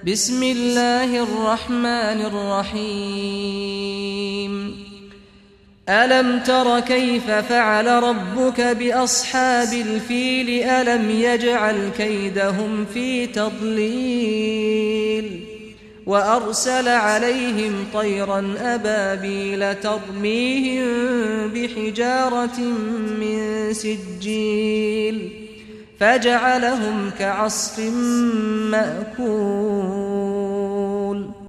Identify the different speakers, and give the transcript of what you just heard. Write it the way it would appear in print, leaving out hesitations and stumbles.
Speaker 1: بسم الله الرحمن الرحيم ألم تر كيف فعل ربك بأصحاب الفيل ألم يجعل كيدهم في تضليل وأرسل عليهم طيرا أبابيل ترميهم بحجارة من سجيل فجعلهم كعصف مأكول.